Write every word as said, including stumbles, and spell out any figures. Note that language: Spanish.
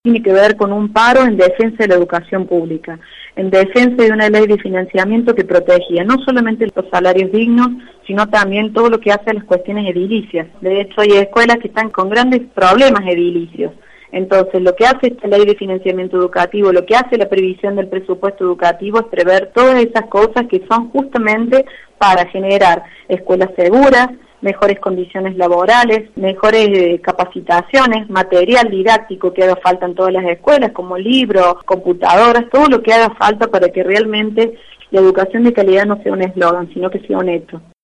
Tiene que ver con un paro en defensa de la educación pública, en defensa de una ley de financiamiento que protegía no solamente los salarios dignos, sino también todo lo que hace a las cuestiones edilicias. De hecho, hay escuelas que están con grandes problemas edilicios. Entonces, lo que hace esta ley de financiamiento educativo, lo que hace la previsión del presupuesto educativo es prever todas esas cosas que son justamente para generar escuelas seguras, mejores condiciones laborales, mejores eh, capacitaciones, material didáctico que haga falta en todas las escuelas, como libros, computadoras, todo lo que haga falta para que realmente la educación de calidad no sea un eslogan, sino que sea un hecho.